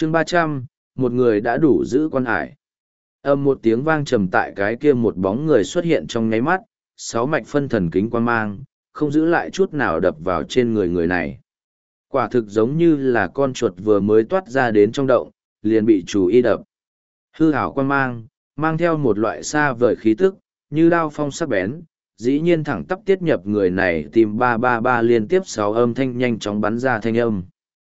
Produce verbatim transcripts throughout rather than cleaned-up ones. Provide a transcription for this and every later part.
chương ba trăm, một người đã đủ giữ quan hải. Âm một tiếng vang trầm tại cái kia một bóng người xuất hiện trong nháy mắt, sáu mạch phân thần kính quan mang, không giữ lại chút nào đập vào trên người người này. Quả thực giống như là con chuột vừa mới toát ra đến trong động, liền bị chủ y đập. Hư hảo quan mang, mang theo một loại xa vời khí tức, như đao phong sắc bén, dĩ nhiên thẳng tắp tiết nhập người này tìm ba ba ba liên tiếp sáu âm thanh nhanh chóng bắn ra thanh âm.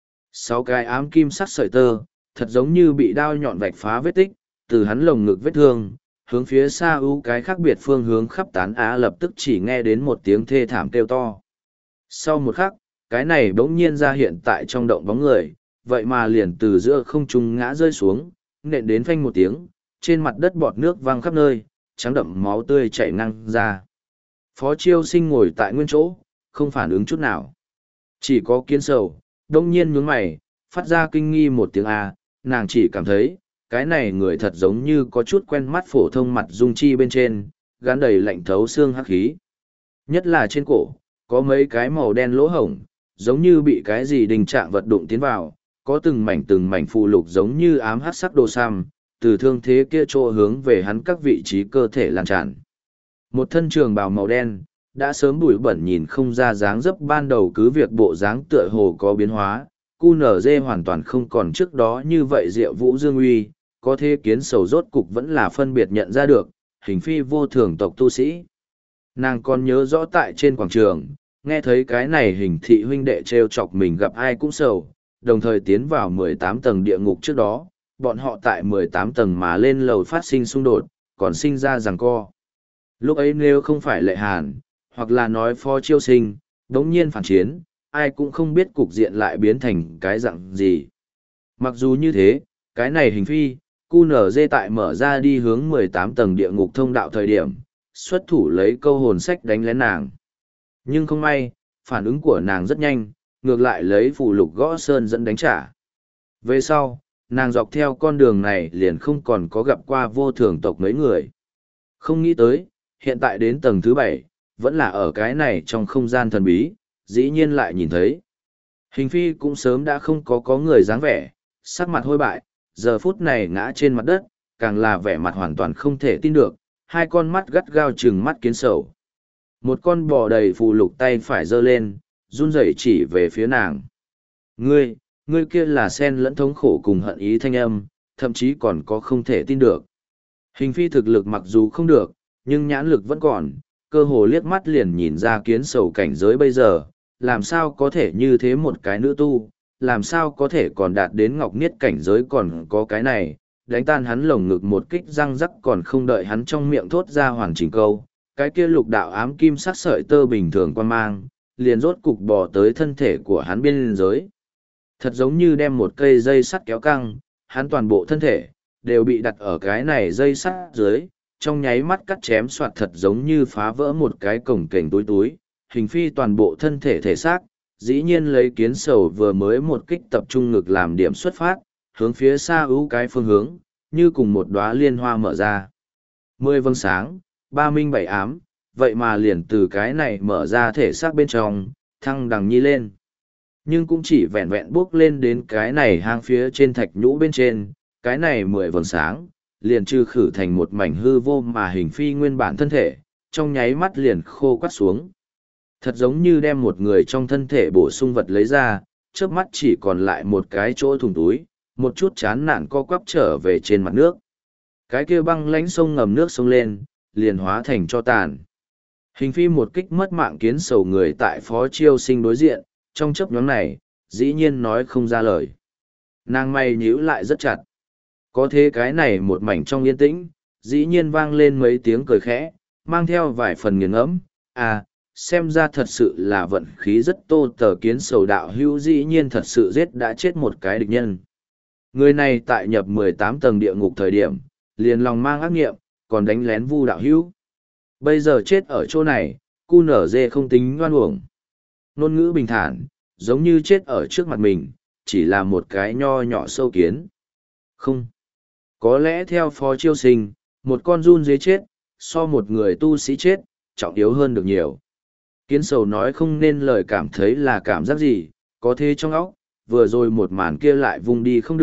Sáu cái ám kim sắc sợi tơ, thật giống như bị đao nhọn vạch phá vết tích, từ hắn lồng ngực vết thương, hướng phía xa ưu cái khác biệt phương hướng khắp tán á lập tức chỉ nghe đến một tiếng thê thảm kêu to. Sau một khắc, cái này bỗng nhiên ra hiện tại trong động bóng người, vậy mà liền từ giữa không trung ngã rơi xuống, nện đến phanh một tiếng, trên mặt đất bọt nước văng khắp nơi, trắng đậm máu tươi chảy ngang ra. Phó Chiêu Sinh ngồi tại nguyên chỗ, không phản ứng chút nào. Chỉ có Kiến Sầu, đông nhiên nhướng mày, phát ra kinh nghi một tiếng A, nàng chỉ cảm thấy, cái này người thật giống như có chút quen mắt phổ thông mặt dung chi bên trên, gắn đầy lạnh thấu xương hắc khí. Nhất là trên cổ, có mấy cái màu đen lỗ hổng, giống như bị cái gì đình trạng vật đụng tiến vào, có từng mảnh từng mảnh phù lục giống như ám hắc sắc đồ sam, từ thương thế kia chỗ hướng về hắn các vị trí cơ thể lan tràn. Một thân trường bào màu đen, đã sớm bụi bẩn nhìn không ra dáng dấp ban đầu cứ việc bộ dáng tựa hồ có biến hóa, cu nở dê hoàn toàn không còn trước đó như vậy diệu vũ dương uy, có thế Kiến Sầu rốt cục vẫn là phân biệt nhận ra được, hình phi vô thường tộc tu sĩ. Nàng còn nhớ rõ tại trên quảng trường, nghe thấy cái này hình thị huynh đệ trêu chọc mình gặp ai cũng sầu, đồng thời tiến vào mười tám tầng địa ngục trước đó, bọn họ tại mười tám tầng mà lên lầu phát sinh xung đột, còn sinh ra giằng co. Lúc ấy nếu không phải Lệ Hàn, hoặc là nói Phó Chiêu Sinh, đống nhiên phản chiến, ai cũng không biết cục diện lại biến thành cái dạng gì. Mặc dù như thế, cái này hình phi, cu nở dê tại mở ra đi hướng mười tám tầng địa ngục thông đạo thời điểm, xuất thủ lấy câu hồn sách đánh lén nàng. Nhưng không may, phản ứng của nàng rất nhanh, ngược lại lấy phù lục gõ sơn dẫn đánh trả. Về sau, nàng dọc theo con đường này liền không còn có gặp qua vô thường tộc mấy người. Không nghĩ tới, hiện tại đến tầng thứ bảy, vẫn là ở cái này trong không gian thần bí, dĩ nhiên lại nhìn thấy. Hình phi cũng sớm đã không có có người dáng vẻ, sắc mặt hôi bại, giờ phút này ngã trên mặt đất, càng là vẻ mặt hoàn toàn không thể tin được, hai con mắt gắt gao trừng mắt Kiến Sầu. Một con bò đầy phù lục tay phải giơ lên, run rẩy chỉ về phía nàng. Ngươi, ngươi kia là sen lẫn thống khổ cùng hận ý thanh âm, thậm chí còn có không thể tin được. Hình phi thực lực mặc dù không được, nhưng nhãn lực vẫn còn, cơ hồ liếc mắt liền nhìn ra Kiến Sầu cảnh giới bây giờ, làm sao có thể như thế một cái nữ tu, làm sao có thể còn đạt đến ngọc niết cảnh giới còn có cái này, đánh tan hắn lồng ngực một kích răng rắc còn không đợi hắn trong miệng thốt ra hoàn chỉnh câu, cái kia lục đạo ám kim sắc sợi tơ bình thường quan mang, liền rốt cục bò tới thân thể của hắn biên giới. Thật giống như đem một cây dây sắt kéo căng, hắn toàn bộ thân thể, đều bị đặt ở cái này dây sắt dưới, trong nháy mắt cắt chém soạt thật giống như phá vỡ một cái cổng kềnh túi túi, hình phi toàn bộ thân thể thể xác, dĩ nhiên lấy Kiến Sầu vừa mới một kích tập trung ngực làm điểm xuất phát, hướng phía xa ưu cái phương hướng, như cùng một đóa liên hoa mở ra. Mười vầng sáng, ba minh bảy ám, vậy mà liền từ cái này mở ra thể xác bên trong, thăng đằng nhi lên. Nhưng cũng chỉ vẹn vẹn bước lên đến cái này hang phía trên thạch nhũ bên trên, cái này mười vầng sáng, liền trừ khử thành một mảnh hư vô mà hình phi nguyên bản thân thể, trong nháy mắt liền khô quắt xuống. Thật giống như đem một người trong thân thể bổ sung vật lấy ra, trước mắt chỉ còn lại một cái chỗ thùng túi, một chút chán nản co quắp trở về trên mặt nước. Cái kia băng lánh sông ngầm nước sông lên, liền hóa thành cho tàn. Hình phi một kích mất mạng Kiến Sầu người tại Phó Chiêu Sinh đối diện, trong chấp nhóm này, dĩ nhiên nói không ra lời. Nàng mày nhíu lại rất chặt. Có thế cái này một mảnh trong yên tĩnh, dĩ nhiên vang lên mấy tiếng cười khẽ, mang theo vài phần nghiền ngẫm. À, xem ra thật sự là vận khí rất tô tờ Kiến Sầu đạo hữu dĩ nhiên thật sự giết đã chết một cái địch nhân. Người này tại nhập mười tám tầng địa ngục thời điểm, liền lòng mang ác nghiệm, còn đánh lén Vu đạo hữu. Bây giờ chết ở chỗ này, cu nở dê không tính ngoan uổng. Ngôn ngữ bình thản, giống như chết ở trước mặt mình, chỉ là một cái nho nhỏ sâu kiến. Không. Có lẽ theo Phó Chiêu Sinh, một con run dế chết, so một người tu sĩ chết, trọng yếu hơn được nhiều. Kiến Sầu nói không nên lời cảm thấy là cảm giác gì, có thế trong óc, vừa rồi một màn kia lại vung đi không được,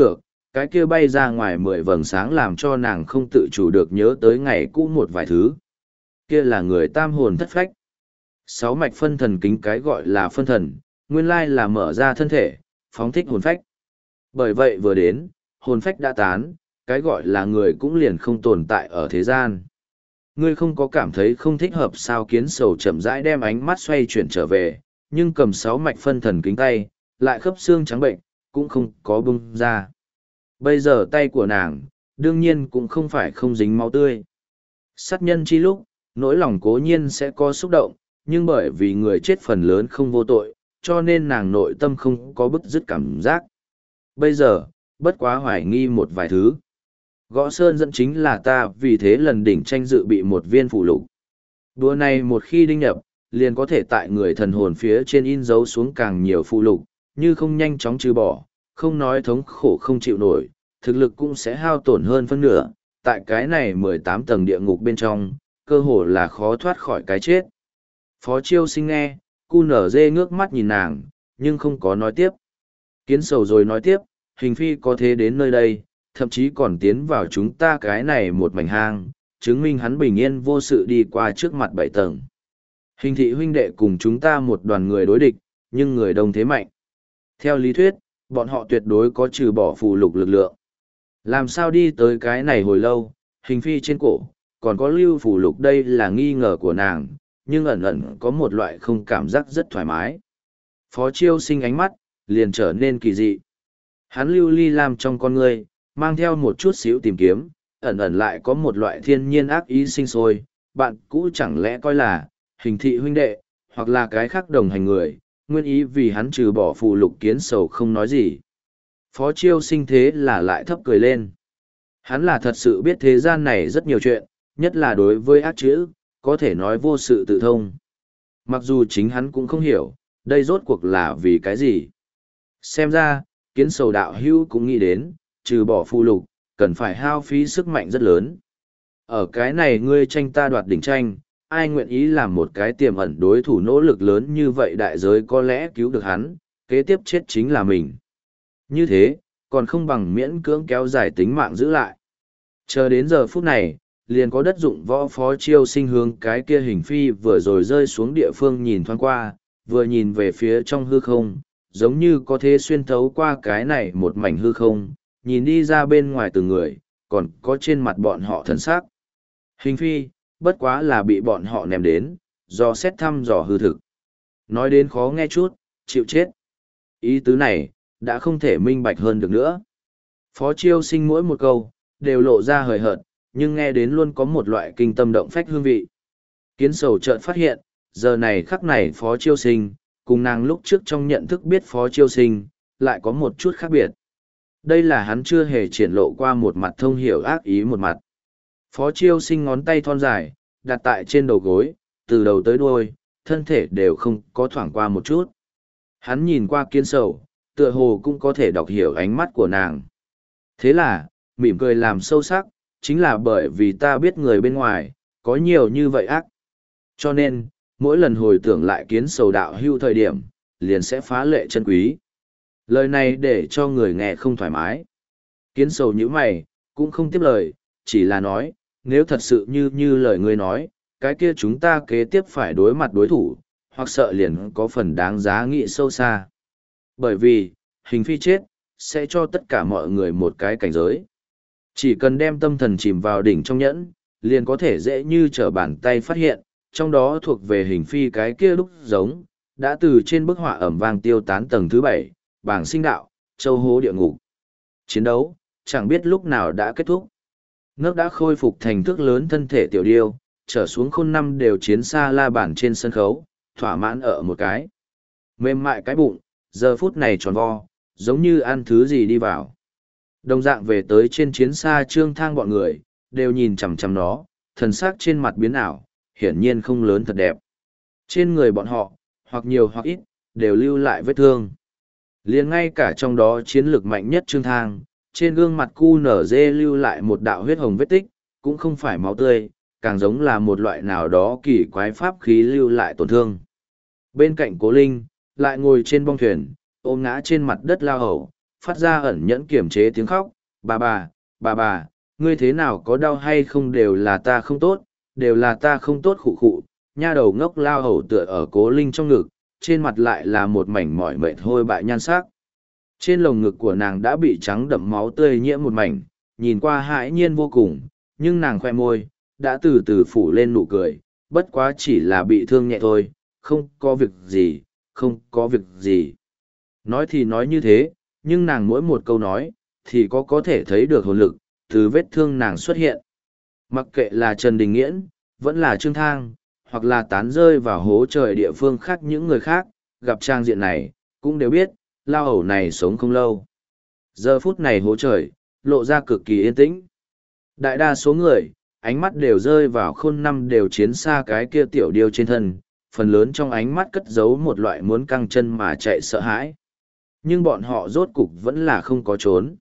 cái kia bay ra ngoài mười vầng sáng làm cho nàng không tự chủ được nhớ tới ngày cũ một vài thứ. Kia là người tam hồn thất phách. Sáu mạch phân thần kính cái gọi là phân thần, nguyên lai là mở ra thân thể, phóng thích hồn phách. Bởi vậy vừa đến, hồn phách đã tán, cái gọi là người cũng liền không tồn tại ở thế gian. Ngươi không có cảm thấy không thích hợp sao? Kiến sầu chậm rãi đem ánh mắt xoay chuyển trở về, nhưng cầm sáu mạch phân thần kính tay, lại khớp xương trắng bệnh, cũng không có bung ra. Bây giờ tay của nàng, đương nhiên cũng không phải không dính máu tươi. Sát nhân chi lúc, nỗi lòng cố nhiên sẽ có xúc động, nhưng bởi vì người chết phần lớn không vô tội, cho nên nàng nội tâm không có bứt rứt cảm giác. Bây giờ, bất quá hoài nghi một vài thứ. Gõ sơn dẫn chính là ta, vì thế lần đỉnh tranh dự bị một viên phụ lục. Đùa này một khi đinh nhập, liền có thể tại người thần hồn phía trên in dấu xuống càng nhiều phụ lục, như không nhanh chóng trừ bỏ, không nói thống khổ không chịu nổi, thực lực cũng sẽ hao tổn hơn phân nửa. Tại cái này mười tám tầng địa ngục bên trong, cơ hồ là khó thoát khỏi cái chết. Phó Chiêu Sinh nghe, cu nở dê ngước mắt nhìn nàng, nhưng không có nói tiếp. Kiến sầu rồi nói tiếp, hình phi có thế đến nơi đây, thậm chí còn tiến vào chúng ta cái này một mảnh hang, chứng minh hắn bình yên vô sự đi qua trước mặt bảy tầng. Hình thị huynh đệ cùng chúng ta một đoàn người đối địch, nhưng người đông thế mạnh. Theo lý thuyết, bọn họ tuyệt đối có trừ bỏ phù lục lực lượng. Làm sao đi tới cái này hồi lâu, hình phi trên cổ, còn có lưu phù lục, đây là nghi ngờ của nàng, nhưng ẩn ẩn có một loại không cảm giác rất thoải mái. Phó Chiêu Sinh ánh mắt, liền trở nên kỳ dị. Hắn lưu ly lam trong con ngươi, mang theo một chút xíu tìm kiếm, ẩn ẩn lại có một loại thiên nhiên ác ý sinh sôi. Bạn cũ chẳng lẽ coi là, hình thị huynh đệ, hoặc là cái khác đồng hành người, nguyên ý vì hắn trừ bỏ phù lục. Kiến sầu không nói gì. Phó Chiêu Sinh thế là lại thấp cười lên. Hắn là thật sự biết thế gian này rất nhiều chuyện, nhất là đối với ác chữ, có thể nói vô sự tự thông. Mặc dù chính hắn cũng không hiểu, đây rốt cuộc là vì cái gì. Xem ra, kiến sầu đạo hữu cũng nghĩ đến, trừ bỏ phù lục, cần phải hao phí sức mạnh rất lớn. Ở cái này ngươi tranh ta đoạt đỉnh tranh, ai nguyện ý làm một cái tiềm ẩn đối thủ nỗ lực lớn như vậy, đại giới có lẽ cứu được hắn, kế tiếp chết chính là mình. Như thế, còn không bằng miễn cưỡng kéo dài tính mạng giữ lại. Chờ đến giờ phút này, liền có đất dụng võ Phó Chiêu Sinh hướng cái kia hình phi vừa rồi rơi xuống địa phương nhìn thoáng qua, vừa nhìn về phía trong hư không, giống như có thể xuyên thấu qua cái này một mảnh hư không, nhìn đi ra bên ngoài từng người, còn có trên mặt bọn họ thần sắc. Hình phi, bất quá là bị bọn họ ném đến, do xét thăm dò hư thực. Nói đến khó nghe chút, chịu chết. Ý tứ này, đã không thể minh bạch hơn được nữa. Phó Chiêu Sinh mỗi một câu, đều lộ ra hời hợt, nhưng nghe đến luôn có một loại kinh tâm động phách hương vị. Kiến sầu chợt phát hiện, giờ này khắc này Phó Chiêu Sinh, cùng nàng lúc trước trong nhận thức biết Phó Chiêu Sinh, lại có một chút khác biệt. Đây là hắn chưa hề triển lộ qua một mặt thông hiểu ác ý một mặt. Phó Chiêu Sinh ngón tay thon dài, đặt tại trên đầu gối, từ đầu tới đuôi, thân thể đều không có thoảng qua một chút. Hắn nhìn qua Kiến sầu, tựa hồ cũng có thể đọc hiểu ánh mắt của nàng. Thế là, mỉm cười làm sâu sắc, chính là bởi vì ta biết người bên ngoài, có nhiều như vậy ác. Cho nên, mỗi lần hồi tưởng lại Kiến sầu đạo hưu thời điểm, liền sẽ phá lệ chân quý. Lời này để cho người nghe không thoải mái. Kiến sầu như mày, cũng không tiếp lời, chỉ là nói, nếu thật sự như như lời ngươi nói, cái kia chúng ta kế tiếp phải đối mặt đối thủ, hoặc sợ liền có phần đáng giá nghĩ sâu xa. Bởi vì, hình phi chết, sẽ cho tất cả mọi người một cái cảnh giới. Chỉ cần đem tâm thần chìm vào đỉnh trong nhẫn, liền có thể dễ như trở bàn tay phát hiện, trong đó thuộc về hình phi cái kia lúc giống, đã từ trên bức họa ẩm vang tiêu tán tầng thứ bảy, bảng sinh đạo, châu hố địa ngục. Chiến đấu, chẳng biết lúc nào đã kết thúc. Nước đã khôi phục thành thước lớn thân thể tiểu điêu, trở xuống khôn năm đều chiến xa la bản trên sân khấu, thỏa mãn ở một cái. Mềm mại cái bụng, giờ phút này tròn vo, giống như ăn thứ gì đi vào. Đồng dạng về tới trên chiến xa trương thang bọn người, đều nhìn chằm chằm nó, thần sắc trên mặt biến ảo, hiển nhiên không lớn thật đẹp. Trên người bọn họ, hoặc nhiều hoặc ít, đều lưu lại vết thương. Liền ngay cả trong đó chiến lược mạnh nhất trương thang, trên gương mặt cu nở dê lưu lại một đạo huyết hồng vết tích, cũng không phải máu tươi, càng giống là một loại nào đó kỳ quái pháp khí lưu lại tổn thương. Bên cạnh Cố Linh, lại ngồi trên bong thuyền, ôm ngã trên mặt đất lao hầu, phát ra ẩn nhẫn kiểm chế tiếng khóc, Bà bà, bà bà, ngươi thế nào có đau hay không đều là ta không tốt, đều là ta không tốt khụ khụ, nha đầu ngốc lao hầu tựa ở cố linh trong ngực, trên mặt lại là một mảnh mỏi mệt hôi bại nhan sắc. Trên lồng ngực của nàng đã bị trắng đậm máu tươi nhiễm một mảnh, nhìn qua hãi nhiên vô cùng, nhưng nàng khoe môi, đã từ từ phủ lên nụ cười, bất quá chỉ là bị thương nhẹ thôi, không có việc gì, không có việc gì. Nói thì nói như thế, nhưng nàng mỗi một câu nói, thì có có thể thấy được hồn lực, từ vết thương nàng xuất hiện. Mặc kệ là Trần Đình Nghiễn, vẫn là Trương Thang, hoặc là tán rơi vào hố trời địa phương khác những người khác, gặp trang diện này, cũng đều biết, lao hầu này sống không lâu. Giờ phút này hố trời, lộ ra cực kỳ yên tĩnh. Đại đa số người, ánh mắt đều rơi vào khôn năm đều chiến xa cái kia tiểu điêu trên thân, phần lớn trong ánh mắt cất giấu một loại muốn căng chân mà chạy sợ hãi. Nhưng bọn họ rốt cục vẫn là không có trốn.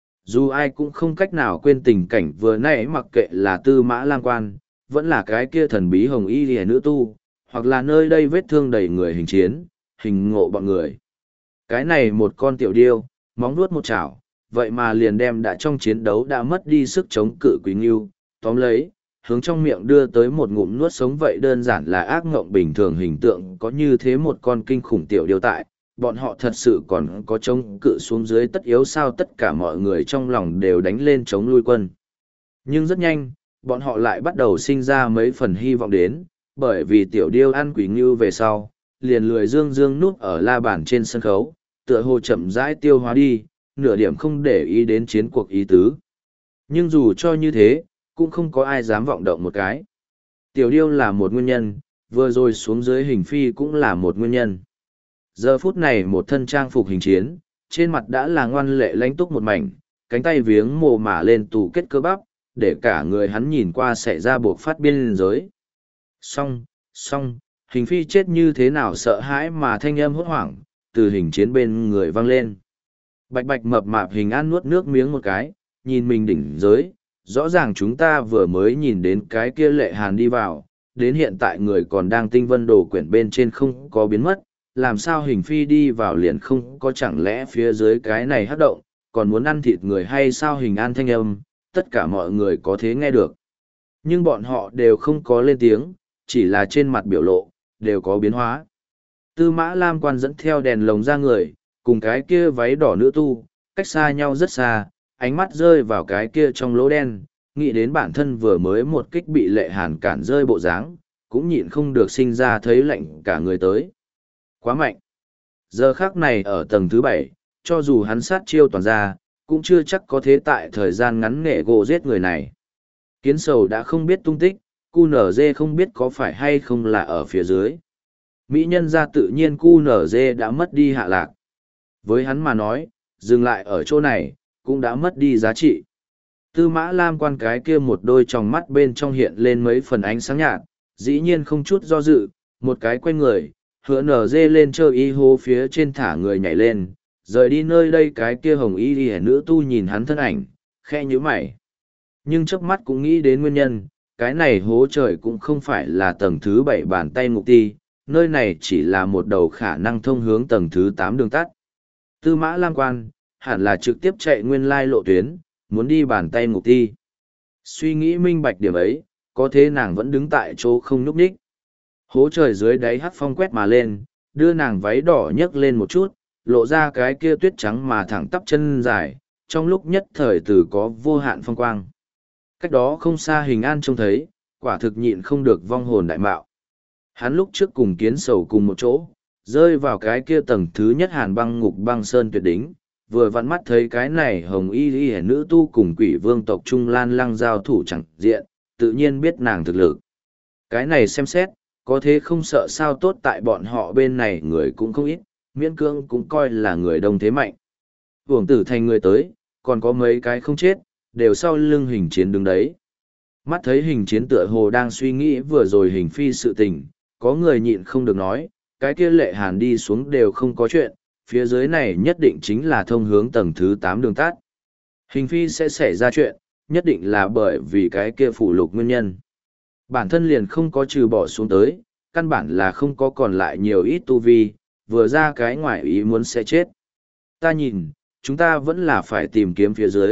Dù ai cũng không cách nào quên tình cảnh vừa nãy, mặc kệ là Tư Mã Lang Quan, vẫn là cái kia thần bí hồng y liễu nữ tu, hoặc là nơi đây vết thương đầy người hình chiến, hình ngộ bọn người. Cái này một con tiểu điêu, móng vuốt một chảo, vậy mà liền đem đã trong chiến đấu đã mất đi sức chống cự Quý Ngưu, tóm lấy, hướng trong miệng đưa tới một ngụm nuốt sống, vậy đơn giản là ác ngộng bình thường hình tượng có như thế một con kinh khủng tiểu điêu tại, bọn họ thật sự còn có chống cự xuống dưới tất yếu sao? Tất cả mọi người trong lòng đều đánh lên chống lui quân. Nhưng rất nhanh, bọn họ lại bắt đầu sinh ra mấy phần hy vọng đến, bởi vì tiểu điêu ăn Quý Ngưu về sau, liền lười dương dương núp ở la bàn trên sân khấu, tựa hồ chậm rãi tiêu hóa đi, nửa điểm không để ý đến chiến cuộc ý tứ. Nhưng dù cho như thế, cũng không có ai dám vọng động một cái. Tiểu điêu là một nguyên nhân, vừa rồi xuống dưới hình phi cũng là một nguyên nhân. Giờ phút này một thân trang phục hình chiến, trên mặt đã là ngoan lệ lãnh túc một mảnh, cánh tay viếng mồ mả lên tù kết cơ bắp, để cả người hắn nhìn qua sẽ ra buộc phát biên giới. Xong, xong, hình phi chết như thế nào sợ hãi mà thanh âm hốt hoảng, từ hình chiến bên người vang lên. Bạch bạch mập mạp hình an nuốt nước miếng một cái, nhìn mình đỉnh giới, rõ ràng chúng ta vừa mới nhìn đến cái kia lệ hàn đi vào, đến hiện tại người còn đang tinh vân đồ quyển bên trên không có biến mất, làm sao hình phi đi vào liền không có, chẳng lẽ phía dưới cái này hắc động, còn muốn ăn thịt người hay sao? Hình an thanh âm, tất cả mọi người có thể nghe được. Nhưng bọn họ đều không có lên tiếng, chỉ là trên mặt biểu lộ, đều có biến hóa. Tư Mã Lam Quan dẫn theo đèn lồng ra người, cùng cái kia váy đỏ nữ tu, cách xa nhau rất xa, ánh mắt rơi vào cái kia trong lỗ đen, nghĩ đến bản thân vừa mới một kích bị lệ hàn cản rơi bộ dáng, cũng nhịn không được sinh ra thấy lạnh cả người tới. Quá mạnh. Giờ khắc này ở tầng thứ bảy, cho dù hắn sát chiêu toàn ra, cũng chưa chắc có thế tại thời gian ngắn nghệ gỗ giết người này. Kiến sầu đã không biết tung tích, cu nở dê không biết có phải hay không là ở phía dưới. Mỹ nhân ra tự nhiên cu nở dê đã mất đi hạ lạc. Với hắn mà nói, dừng lại ở chỗ này, cũng đã mất đi giá trị. Tư Mã Lam Quan cái kia một đôi tròng mắt bên trong hiện lên mấy phần ánh sáng nhạt, dĩ nhiên không chút do dự, một cái quay người, hứa nở dê lên chơi y hô phía trên thả người nhảy lên, rời đi nơi đây. Cái kia hồng y đi nữ tu nhìn hắn thân ảnh, khe nhíu mày. Nhưng chớp mắt cũng nghĩ đến nguyên nhân, cái này hố trời cũng không phải là tầng thứ bảy bàn tay ngục ti, nơi này chỉ là một đầu khả năng thông hướng tầng thứ tám đường tắt. Tư Mã Lam Quan, hẳn là trực tiếp chạy nguyên lai lộ tuyến, muốn đi bàn tay ngục ti. Suy nghĩ minh bạch điểm ấy, có thế nàng vẫn đứng tại chỗ không nhúc nhích. Hố trời dưới đáy hắt phong quét mà lên, đưa nàng váy đỏ nhấc lên một chút, lộ ra cái kia tuyết trắng mà thẳng tắp chân dài, trong lúc nhất thời từ có vô hạn phong quang. Cách đó không xa Hình An trông thấy, quả thực nhịn không được vong hồn đại mạo. Hắn lúc trước cùng Kiến Sầu cùng một chỗ, rơi vào cái kia tầng thứ nhất hàn băng ngục băng sơn tuyệt đỉnh, vừa vặn mắt thấy cái này hồng y y nữ tu cùng quỷ vương tộc Trung Lan Lăng giao thủ chẳng diện, tự nhiên biết nàng thực lực. Cái này xem xét, có thế không sợ sao? Tốt tại bọn họ bên này người cũng không ít, miễn cưỡng cũng coi là người đông thế mạnh. Uổng tử thành người tới, còn có mấy cái không chết, đều sau lưng Hình Chiến đứng đấy. Mắt thấy Hình Chiến tựa hồ đang suy nghĩ vừa rồi Hình Phi sự tình, có người nhịn không được nói, cái kia lệ hàn đi xuống đều không có chuyện, phía dưới này nhất định chính là thông hướng tầng thứ tám đường tắt. Hình Phi sẽ xảy ra chuyện, nhất định là bởi vì cái kia phủ lục nguyên nhân. Bản thân liền không có trừ bỏ xuống tới, căn bản là không có còn lại nhiều ít tu vi, vừa ra cái ngoại ý muốn sẽ chết. Ta nhìn, chúng ta vẫn là phải tìm kiếm phía dưới,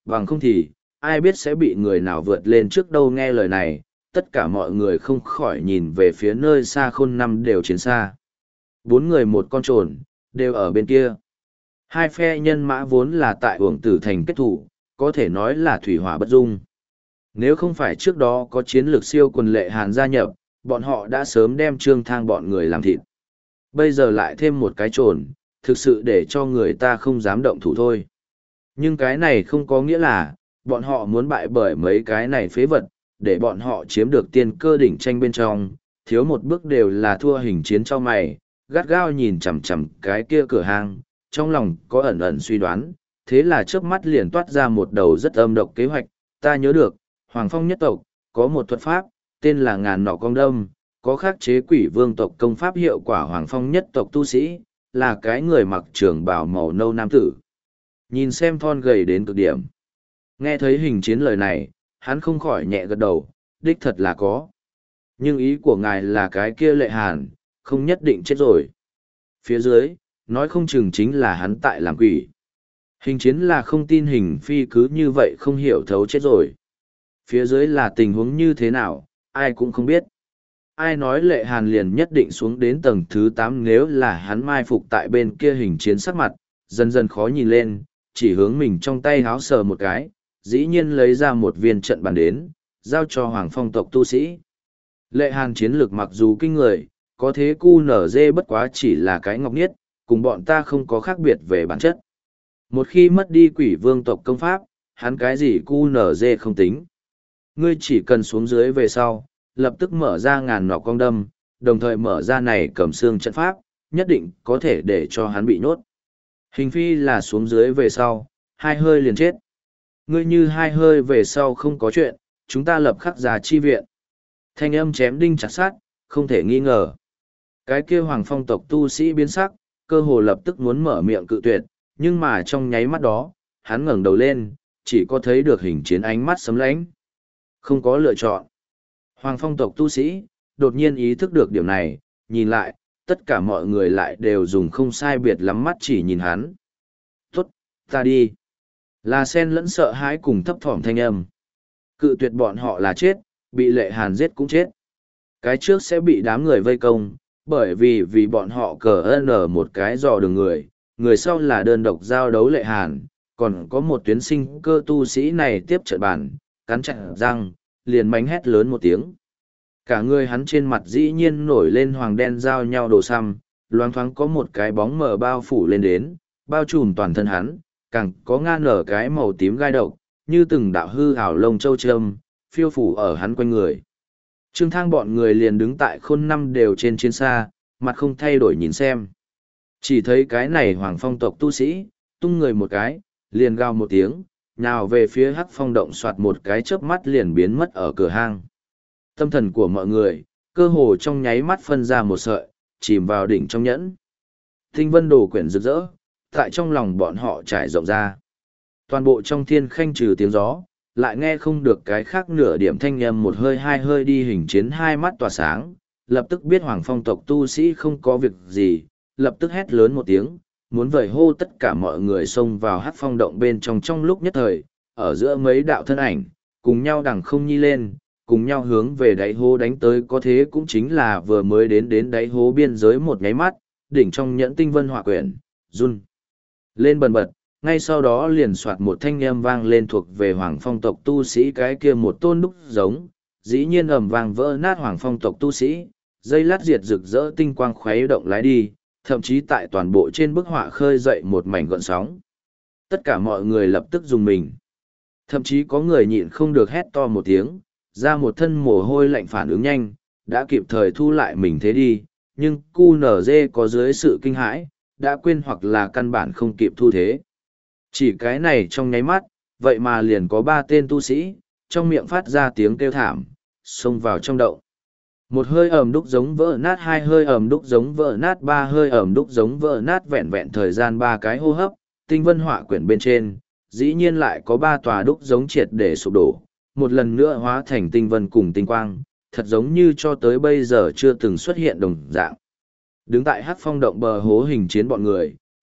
bằng không thì, ai biết sẽ bị người nào vượt lên trước đâu. Nghe lời này, tất cả mọi người không khỏi nhìn về phía nơi xa khôn năm đều chiến xa. Bốn người một con trồn, đều ở bên kia. Hai phe nhân mã vốn là tại uổng tử thành kết thủ, có thể nói là thủy hỏa bất dung. Nếu không phải trước đó có chiến lược siêu quần Lệ Hàn gia nhập, bọn họ đã sớm đem Trương Thang bọn người làm thịt. Bây giờ lại thêm một cái trồn, thực sự để cho người ta không dám động thủ thôi. Nhưng cái này không có nghĩa là, bọn họ muốn bại bởi mấy cái này phế vật, để bọn họ chiếm được tiên cơ đỉnh tranh bên trong, thiếu một bước đều là thua hình chiến cho mày, gắt gao nhìn chằm chằm cái kia cửa hàng, trong lòng có ẩn ẩn suy đoán, thế là trước mắt liền toát ra một đầu rất âm độc kế hoạch. Ta nhớ được, Hoàng Phong nhất tộc, có một thuật pháp, tên là ngàn nỏ cong đâm, có khắc chế quỷ vương tộc công pháp hiệu quả. Hoàng Phong nhất tộc tu sĩ, là cái người mặc trường bào màu nâu nam tử. Nhìn xem thon gầy đến cực điểm. Nghe thấy hình chiến lời này, hắn không khỏi nhẹ gật đầu, đích thật là có. Nhưng ý của ngài là cái kia Lệ Hàn, không nhất định chết rồi. Phía dưới, nói không chừng chính là hắn tại làm quỷ. Hình chiến là không tin Hình Phi cứ như vậy không hiểu thấu chết rồi. Phía dưới là tình huống như thế nào, ai cũng không biết. Ai nói Lệ Hàn liền nhất định xuống đến tầng thứ tám, nếu là hắn mai phục tại bên kia. Hình chiến sắc mặt, dần dần khó nhìn lên, chỉ hướng mình trong tay háo sờ một cái, dĩ nhiên lấy ra một viên trận bàn đến, giao cho Hoàng Phong tộc tu sĩ. Lệ Hàn chiến lược mặc dù kinh người, có thế cu nở dê bất quá chỉ là cái ngọc niết, cùng bọn ta không có khác biệt về bản chất. Một khi mất đi quỷ vương tộc công pháp, hắn cái gì cu nở dê không tính. Ngươi chỉ cần xuống dưới về sau, lập tức mở ra ngàn nỏ cong đâm, đồng thời mở ra này cầm xương trận pháp, nhất định có thể để cho hắn bị nhốt. Hình Phi là xuống dưới về sau, hai hơi liền chết. Ngươi như hai hơi về sau không có chuyện, chúng ta lập khắc ra chi viện. Thanh âm chém đinh chặt sát, không thể nghi ngờ. Cái kia Hoàng Phong tộc tu sĩ biến sắc, cơ hồ lập tức muốn mở miệng cự tuyệt, nhưng mà trong nháy mắt đó, hắn ngẩng đầu lên, chỉ có thấy được Hình chiến ánh mắt sấm lánh. Không có lựa chọn. Hoàng Phong tộc tu sĩ, đột nhiên ý thức được điểm này, nhìn lại, tất cả mọi người lại đều dùng không sai biệt lắm mắt chỉ nhìn hắn. Tốt, ta đi. Là sen lẫn sợ hãi cùng thấp thỏm thanh âm. Cự tuyệt bọn họ là chết, bị Lệ Hàn giết cũng chết. Cái trước sẽ bị đám người vây công, bởi vì vì bọn họ cờ ơn một cái dò đường người, người sau là đơn độc giao đấu Lệ Hàn, còn có một tuyến sinh cơ tu sĩ này tiếp trận bàn, cắn chặt răng, liền mánh hét lớn một tiếng. Cả người hắn trên mặt dĩ nhiên nổi lên hoàng đen giao nhau đồ xăm, loáng thoáng có một cái bóng mờ bao phủ lên đến, bao trùm toàn thân hắn, càng có ngang nở cái màu tím gai độc, như từng đạo hư ảo lông châu trâm, phiêu phủ ở hắn quanh người. Trương Thang bọn người liền đứng tại khôn năm đều trên chiến xa, mặt không thay đổi nhìn xem. Chỉ thấy cái này Hoàng Phong tộc tu sĩ, tung người một cái, liền gào một tiếng, nhào về phía Hắc Phong động, soạt một cái chớp mắt liền biến mất ở cửa hang. Tâm thần của mọi người, cơ hồ trong nháy mắt phân ra một sợi, chìm vào đỉnh trong nhẫn. Tinh vân đồ quyển rực rỡ, tại trong lòng bọn họ trải rộng ra. Toàn bộ trong thiên khanh trừ tiếng gió, lại nghe không được cái khác nửa điểm thanh âm. Một hơi hai hơi đi hình chiến hai mắt tỏa sáng, lập tức biết Hoàng Phong tộc tu sĩ không có việc gì, lập tức hét lớn một tiếng, muốn vời hô tất cả mọi người xông vào Hắc Phong động bên trong. Trong lúc nhất thời, ở giữa mấy đạo thân ảnh, cùng nhau đằng không nhi lên, cùng nhau hướng về đáy hố đánh tới. Có thế cũng chính là vừa mới đến đến đáy hố biên giới một nháy mắt, đỉnh trong nhẫn tinh vân hỏa quyển, run lên bần bật, ngay sau đó liền soạt một thanh âm vang lên thuộc về Hoàng Phong tộc tu sĩ cái kia một tôn đúc giống, dĩ nhiên ầm vang vỡ nát Hoàng Phong tộc tu sĩ, dây lát diệt rực rỡ tinh quang khuấy động lái đi, thậm chí tại toàn bộ trên bức họa khơi dậy một mảnh gợn sóng. Tất cả mọi người lập tức dùng mình. Thậm chí có người nhịn không được hét to một tiếng, ra một thân mồ hôi lạnh phản ứng nhanh, đã kịp thời thu lại mình thế đi, nhưng cu nở dê có dưới sự kinh hãi, đã quên hoặc là căn bản không kịp thu thế. Chỉ cái này trong nháy mắt, vậy mà liền có ba tên tu sĩ, trong miệng phát ra tiếng kêu thảm, xông vào trong động. Một hơi ẩm đúc giống vỡ nát, hai hơi ẩm đúc giống vỡ nát, ba hơi ẩm đúc giống vỡ nát, vẹn vẹn thời gian ba cái hô hấp, tinh vân họa quyển bên trên, dĩ nhiên lại có ba tòa đúc giống triệt để sụp đổ, một lần nữa hóa thành tinh vân cùng tinh quang, thật giống như cho tới bây giờ chưa từng xuất hiện đồng dạng. Đứng tại Hắc Phong động bờ hố hình chiến bọn người,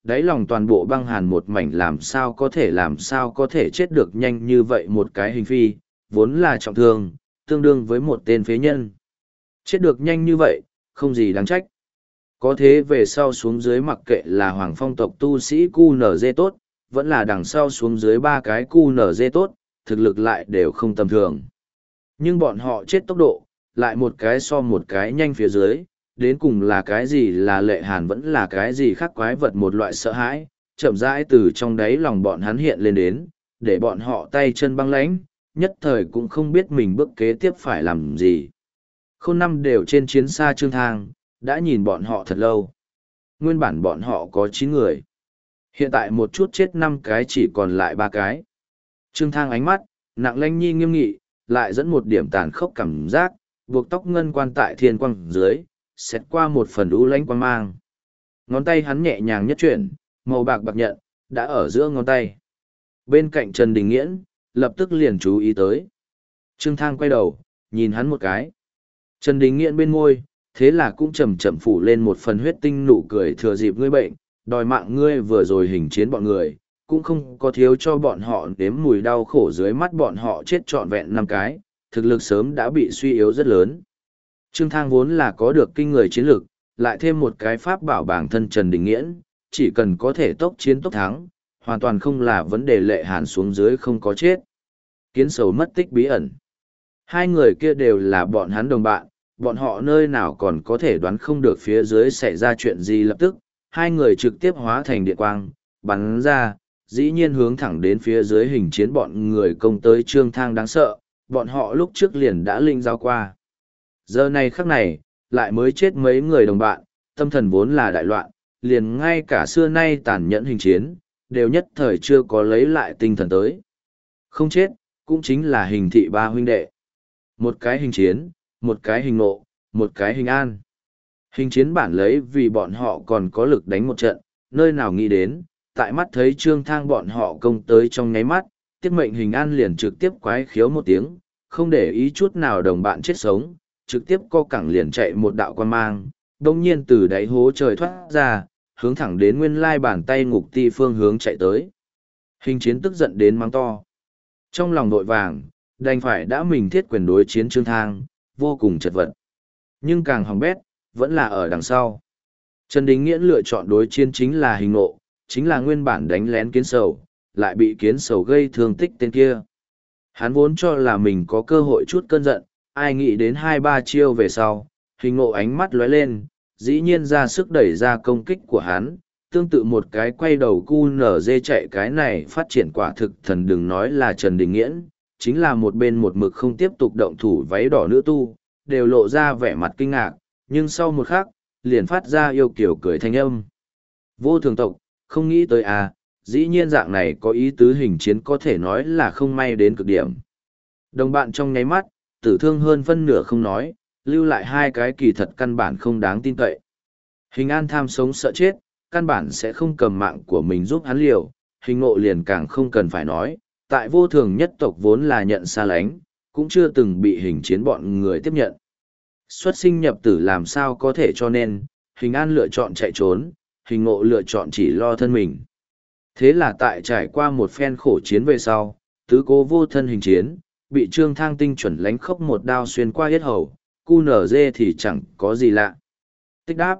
đáy lòng toàn bộ băng hàn một mảnh làm sao có thể làm sao có thể chết được nhanh như vậy một cái hình phi, vốn là trọng thương, tương đương với một tên phế nhân. Chết được nhanh như vậy, không gì đáng trách. Có thế về sau xuống dưới mặc kệ là hoàng phong tộc tu sĩ cu nở dê tốt, vẫn là đằng sau xuống dưới ba cái cu nở dê tốt, thực lực lại đều không tầm thường. Nhưng bọn họ chết tốc độ, lại một cái so một cái nhanh phía dưới, đến cùng là cái gì là lệ hàn vẫn là cái gì khác quái vật một loại sợ hãi, chậm rãi từ trong đáy lòng bọn hắn hiện lên đến, để bọn họ tay chân băng lãnh, nhất thời cũng không biết mình bước kế tiếp phải làm gì. Khôn năm đều trên chiến xa Trương Thang, đã nhìn bọn họ thật lâu. Nguyên bản bọn họ có chín người. Hiện tại một chút chết năm cái chỉ còn lại ba cái. Trương Thang ánh mắt, nặng lanh nhi nghiêm nghị, lại dẫn một điểm tàn khốc cảm giác, buộc tóc ngân quan tại thiên quang dưới, xét qua một phần u lãnh quang mang. Ngón tay hắn nhẹ nhàng nhất chuyển, màu bạc bạc nhận, đã ở giữa ngón tay. Bên cạnh Trần Đình Nghiễn, lập tức liền chú ý tới. Trương Thang quay đầu, nhìn hắn một cái. Trần Đình Nghiễn bên môi, thế là cũng chậm chậm phủ lên một phần huyết tinh nụ cười thừa dịp ngươi bệnh, đòi mạng ngươi vừa rồi hình chiến bọn người, cũng không có thiếu cho bọn họ nếm mùi đau khổ dưới mắt bọn họ chết trọn vẹn năm cái, thực lực sớm đã bị suy yếu rất lớn. Trương Thang vốn là có được kinh người chiến lực, lại thêm một cái pháp bảo bản thân Trần Đình Nghiễn, chỉ cần có thể tốc chiến tốc thắng, hoàn toàn không là vấn đề lệ hàn xuống dưới không có chết. Kiến sầu mất tích bí ẩn. Hai người kia đều là bọn hắn đồng bạn, bọn họ nơi nào còn có thể đoán không được phía dưới xảy ra chuyện gì lập tức, hai người trực tiếp hóa thành điện quang, bắn ra, dĩ nhiên hướng thẳng đến phía dưới hình chiến bọn người công tới Trương Thang đáng sợ, bọn họ lúc trước liền đã linh giao qua. Giờ này khắc này, lại mới chết mấy người đồng bạn, tâm thần vốn là đại loạn, liền ngay cả xưa nay tàn nhẫn hình chiến, đều nhất thời chưa có lấy lại tinh thần tới. Không chết, cũng chính là hình thị ba huynh đệ. Một cái hình chiến, một cái hình nộ, một cái hình an. Hình chiến bản lấy vì bọn họ còn có lực đánh một trận, nơi nào nghĩ đến, tại mắt thấy Trương Thang bọn họ công tới trong nháy mắt, tiết mệnh hình an liền trực tiếp quái khiếu một tiếng, không để ý chút nào đồng bạn chết sống, trực tiếp co cẳng liền chạy một đạo quan mang, đông nhiên từ đáy hố trời thoát ra, hướng thẳng đến nguyên lai bàn tay ngục ti phương hướng chạy tới. Hình chiến tức giận đến mắng to. Trong lòng nội vàng, đành phải đã mình thiết quyền đối chiến Trương Thang, vô cùng chật vật. Nhưng càng hỏng bét, vẫn là ở đằng sau. Trần Đình Nghiễn lựa chọn đối chiến chính là hình nộ, chính là nguyên bản đánh lén kiến sầu, lại bị kiến sầu gây thương tích tên kia. Hắn vốn cho là mình có cơ hội chút cơn giận, ai nghĩ đến hai ba chiêu về sau, hình nộ ánh mắt lóe lên, dĩ nhiên ra sức đẩy ra công kích của hắn, tương tự một cái quay đầu cu nở dê chạy cái này phát triển quả thực thần đừng nói là Trần Đình Nghiễn, chính là một bên một mực không tiếp tục động thủ váy đỏ nữ tu, đều lộ ra vẻ mặt kinh ngạc, nhưng sau một khắc, liền phát ra yêu kiểu cười thanh âm. Vô thường tộc, không nghĩ tới à, dĩ nhiên dạng này có ý tứ hình chiến có thể nói là không may đến cực điểm. Đồng bạn trong nháy mắt, tử thương hơn phân nửa không nói, lưu lại hai cái kỳ thật căn bản không đáng tin cậy. Hình an tham sống sợ chết, căn bản sẽ không cầm mạng của mình giúp hắn liều, hình ngộ liền càng không cần phải nói, tại vô thường nhất tộc vốn là nhận xa lánh, cũng chưa từng bị hình chiến bọn người tiếp nhận. Xuất sinh nhập tử làm sao có thể cho nên, hình an lựa chọn chạy trốn, hình ngộ lựa chọn chỉ lo thân mình. Thế là tại trải qua một phen khổ chiến về sau, tứ cố vô thân hình chiến, bị Trương Thang tinh chuẩn lánh khốc một đao xuyên qua yết hầu, cu nở dê thì chẳng có gì lạ. Tích đáp.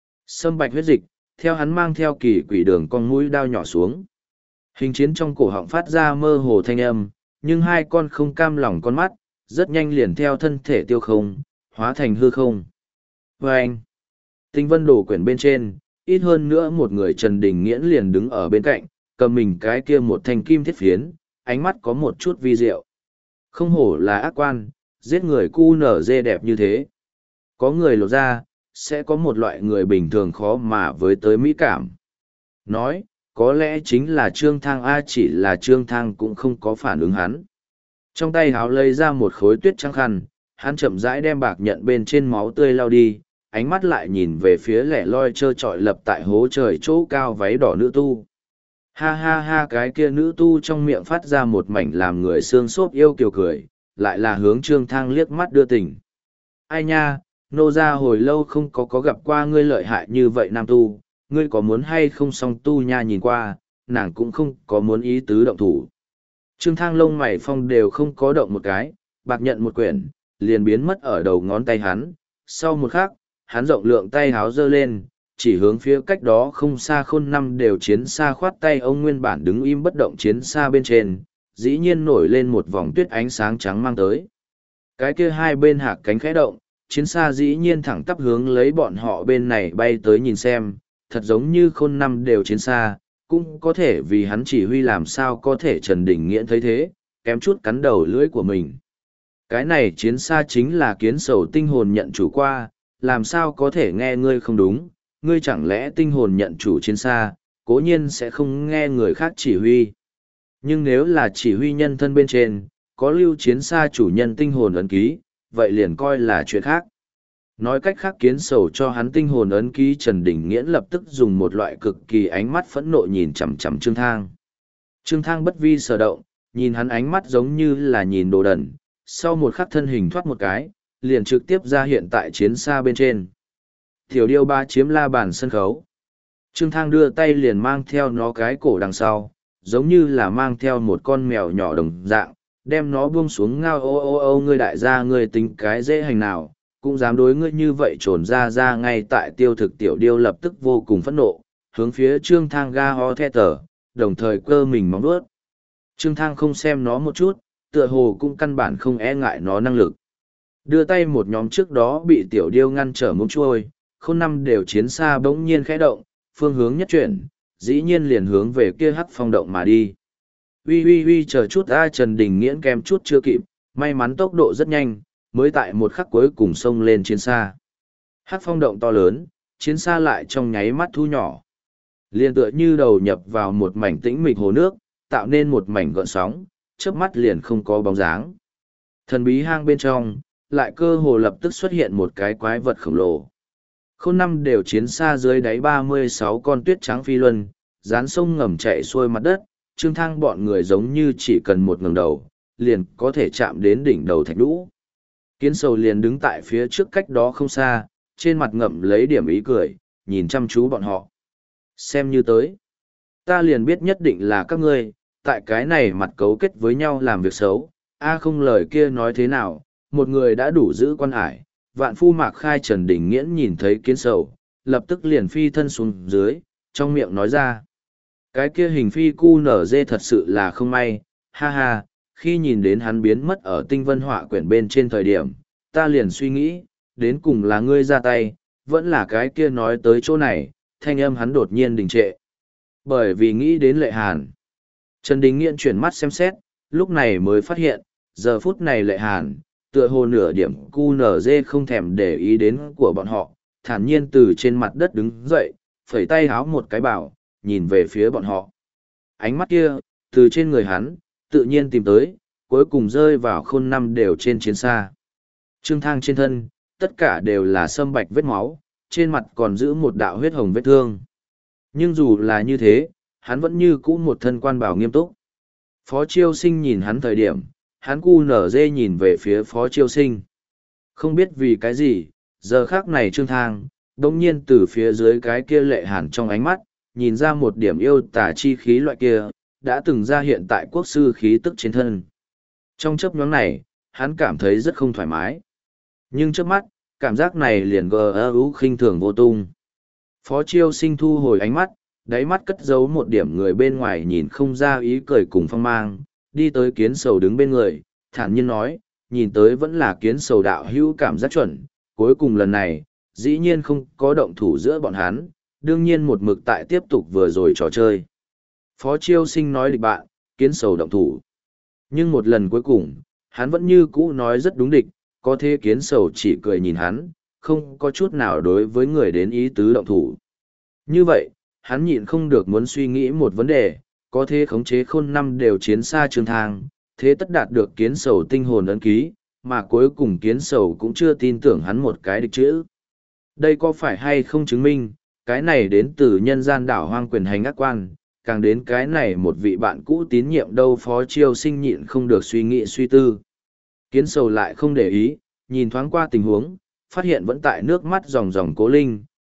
Sâm bạch huyết dịch, theo hắn mang theo kỳ quỷ đường con mũi đao nhỏ xuống. Hình chiến trong cổ họng phát ra mơ hồ thanh âm, nhưng hai con không cam lòng con mắt, rất nhanh liền theo thân thể tiêu không, hóa thành hư không. Và anh, tinh vân đổ quyển bên trên, ít hơn nữa một người Trần Đình Nghiễn liền đứng ở bên cạnh, cầm mình cái kia một thanh kim thiết phiến, ánh mắt có một chút vi diệu. Không hổ là ác quan, giết người cu nở dê đẹp như thế. Có người lột ra, sẽ có một loại người bình thường khó mà với tới mỹ cảm. Nói, có lẽ chính là Trương Thang A, chỉ là Trương Thang cũng không có phản ứng hắn. Trong tay háo lấy ra một khối tuyết trắng khăn, hắn chậm rãi đem bạc nhận bên trên máu tươi lao đi, ánh mắt lại nhìn về phía lẻ loi trơ trọi lập tại hố trời chỗ cao váy đỏ nữ tu. Ha ha ha, cái kia nữ tu trong miệng phát ra một mảnh làm người xương xốp yêu kiều cười, lại là hướng Trương Thang liếc mắt đưa tình. Ai nha, nô ra hồi lâu không có có gặp qua ngươi lợi hại như vậy nam tu, ngươi có muốn hay không song tu nha nhìn qua, nàng cũng không có muốn ý tứ động thủ. Trương Thang lông mày phong đều không có động một cái, bạc nhận một quyển, liền biến mất ở đầu ngón tay hắn. Sau một khắc, hắn rộng lượng tay háo giơ lên, chỉ hướng phía cách đó không xa khôn năm đều chiến xa khoát tay ông nguyên bản đứng im bất động chiến xa bên trên, dĩ nhiên nổi lên một vòng tuyết ánh sáng trắng mang tới. Cái kia hai bên hạc cánh khẽ động, chiến xa dĩ nhiên thẳng tắp hướng lấy bọn họ bên này bay tới nhìn xem, thật giống như khôn năm đều chiến xa, cũng có thể vì hắn chỉ huy làm sao có thể Trần Đình Nghiễn thấy thế, kém chút cắn đầu lưỡi của mình. Cái này chiến xa chính là kiến sầu tinh hồn nhận chủ qua, làm sao có thể nghe ngươi không đúng, ngươi chẳng lẽ tinh hồn nhận chủ chiến xa, cố nhiên sẽ không nghe người khác chỉ huy. Nhưng nếu là chỉ huy nhân thân bên trên, có lưu chiến xa chủ nhân tinh hồn ấn ký, vậy liền coi là chuyện khác. Nói cách khác kiến sầu cho hắn tinh hồn ấn ký Trần Đình Nghiễn lập tức dùng một loại cực kỳ ánh mắt phẫn nộ nhìn chằm chằm Trương Thang. Trương Thang bất vi sở động, nhìn hắn ánh mắt giống như là nhìn đồ đần, sau một khắc thân hình thoát một cái, liền trực tiếp ra hiện tại chiến xa bên trên. Tiểu điêu ba chiếm la bàn sân khấu. Trương Thang đưa tay liền mang theo nó cái cổ đằng sau, giống như là mang theo một con mèo nhỏ đồng dạng, đem nó buông xuống ngao ô ô ô ngươi đại gia ngươi tính cái dễ hành nào, cũng dám đối ngươi như vậy trồn ra ra ngay tại tiêu thực tiểu điêu lập tức vô cùng phẫn nộ, hướng phía Trương Thang ga ho the tờ, đồng thời cơ mình móng vuốt. Trương Thang không xem nó một chút, tựa hồ cũng căn bản không e ngại nó năng lực. Đưa tay một nhóm trước đó bị tiểu điêu ngăn trở mông trôi, không năm đều chiến xa bỗng nhiên khẽ động, phương hướng nhất chuyển, dĩ nhiên liền hướng về kia hắc phong động mà đi. Ui ui ui chờ chút a Trần Đình Nghiễn kém chút chưa kịp, may mắn tốc độ rất nhanh, mới tại một khắc cuối cùng xông lên chiến xa. Hắc phong động to lớn, chiến xa lại trong nháy mắt thu nhỏ. Liên tựa như đầu nhập vào một mảnh tĩnh mịch hồ nước, tạo nên một mảnh gợn sóng, chớp mắt liền không có bóng dáng. Thần bí hang bên trong, lại cơ hồ lập tức xuất hiện một cái quái vật khổng lồ. Khôn năm đều chiến xa dưới đáy ba mươi sáu con tuyết trắng phi luân, dán sông ngầm chạy xuôi mặt đất, Trương Thang bọn người giống như chỉ cần một ngẩng đầu, liền có thể chạm đến đỉnh đầu thạch lũ. Kiến sầu liền đứng tại phía trước cách đó không xa, trên mặt ngậm lấy điểm ý cười, nhìn chăm chú bọn họ. Xem như tới. Ta liền biết nhất định là các ngươi, tại cái này mặt cấu kết với nhau làm việc xấu. A không lời kia nói thế nào, một người đã đủ giữ quan ải. Vạn phu mạc khai Trần Đình Nghiễn nhìn thấy kiến sầu, lập tức liền phi thân xuống dưới, trong miệng nói ra. Cái kia hình phi cu nở dê thật sự là không may, ha ha, khi nhìn đến hắn biến mất ở tinh vân họa quyển bên trên thời điểm, ta liền suy nghĩ, đến cùng là ngươi ra tay, vẫn là cái kia nói tới chỗ này, thanh âm hắn đột nhiên đình trệ. Bởi vì nghĩ đến Lệ Hàn. Trần Đình Nghiễn chuyển mắt xem xét, lúc này mới phát hiện, giờ phút này Lệ Hàn, tựa hồ nửa điểm cu nở dê không thèm để ý đến của bọn họ, thản nhiên từ trên mặt đất đứng dậy, phẩy tay háo một cái bảo, nhìn về phía bọn họ. Ánh mắt kia, từ trên người hắn, tự nhiên tìm tới, cuối cùng rơi vào khôn năm đều trên chiến xa. Trương Thang trên thân, tất cả đều là sâm bạch vết máu, trên mặt còn giữ một đạo huyết hồng vết thương. Nhưng dù là như thế, hắn vẫn như cũ một thân quan bảo nghiêm túc. Phó Chiêu Sinh nhìn hắn thời điểm, hắn cu nở dê nhìn về phía Phó Chiêu Sinh. Không biết vì cái gì, giờ khác này Trương Thang, đông nhiên từ phía dưới cái kia Lệ Hàn trong ánh mắt, nhìn ra một điểm yêu tà chi khí loại kia, đã từng ra hiện tại quốc sư khí tức trên thân. Trong chớp nhoáng này, hắn cảm thấy rất không thoải mái. Nhưng trước mắt, cảm giác này liền gờ ơ ú khinh thường vô tung. Phó Chiêu Sinh thu hồi ánh mắt, đáy mắt cất giấu một điểm người bên ngoài nhìn không ra ý cười cùng phong mang, đi tới kiến sầu đứng bên người, thản nhiên nói, nhìn tới vẫn là kiến sầu đạo hữu cảm giác chuẩn, cuối cùng lần này, dĩ nhiên không có động thủ giữa bọn hắn, đương nhiên một mực tại tiếp tục vừa rồi trò chơi. Phó Chiêu Sinh nói địch bạn, kiến sầu động thủ. Nhưng một lần cuối cùng, hắn vẫn như cũ nói rất đúng địch, có thế kiến sầu chỉ cười nhìn hắn, không có chút nào đối với người đến ý tứ động thủ. Như vậy, hắn nhịn không được muốn suy nghĩ một vấn đề, có thế khống chế khôn năm đều chiến xa Trương Thang, thế tất đạt được kiến sầu tinh hồn ấn ký, mà cuối cùng kiến sầu cũng chưa tin tưởng hắn một cái địch chữ. Đây có phải hay không chứng minh, cái này đến từ nhân gian đảo hoang quyền hành ác quan, càng đến cái này một vị bạn cũ tín nhiệm đâu. Phó Chiêu Sinh nhịn không được suy nghĩ suy tư. Kiến sầu lại không để ý, nhìn thoáng qua tình huống, phát hiện vẫn tại nước mắt ròng ròng Cố Linh,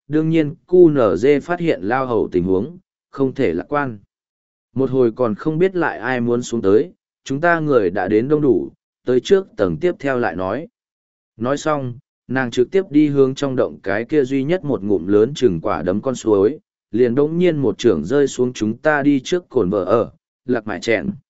đương nhiên cu nở dê phát hiện lao hầu tình huống, không thể lạc quan. Một hồi còn không biết lại ai muốn xuống tới, chúng ta người đã đến đông đủ, tới trước tầng tiếp theo lại nói. Nói xong, nàng trực tiếp đi hướng trong động cái kia duy nhất một ngụm lớn chừng quả đấm con suối, liền đống nhiên một trưởng rơi xuống chúng ta đi trước cồn vợ ở, lạc mại chèn.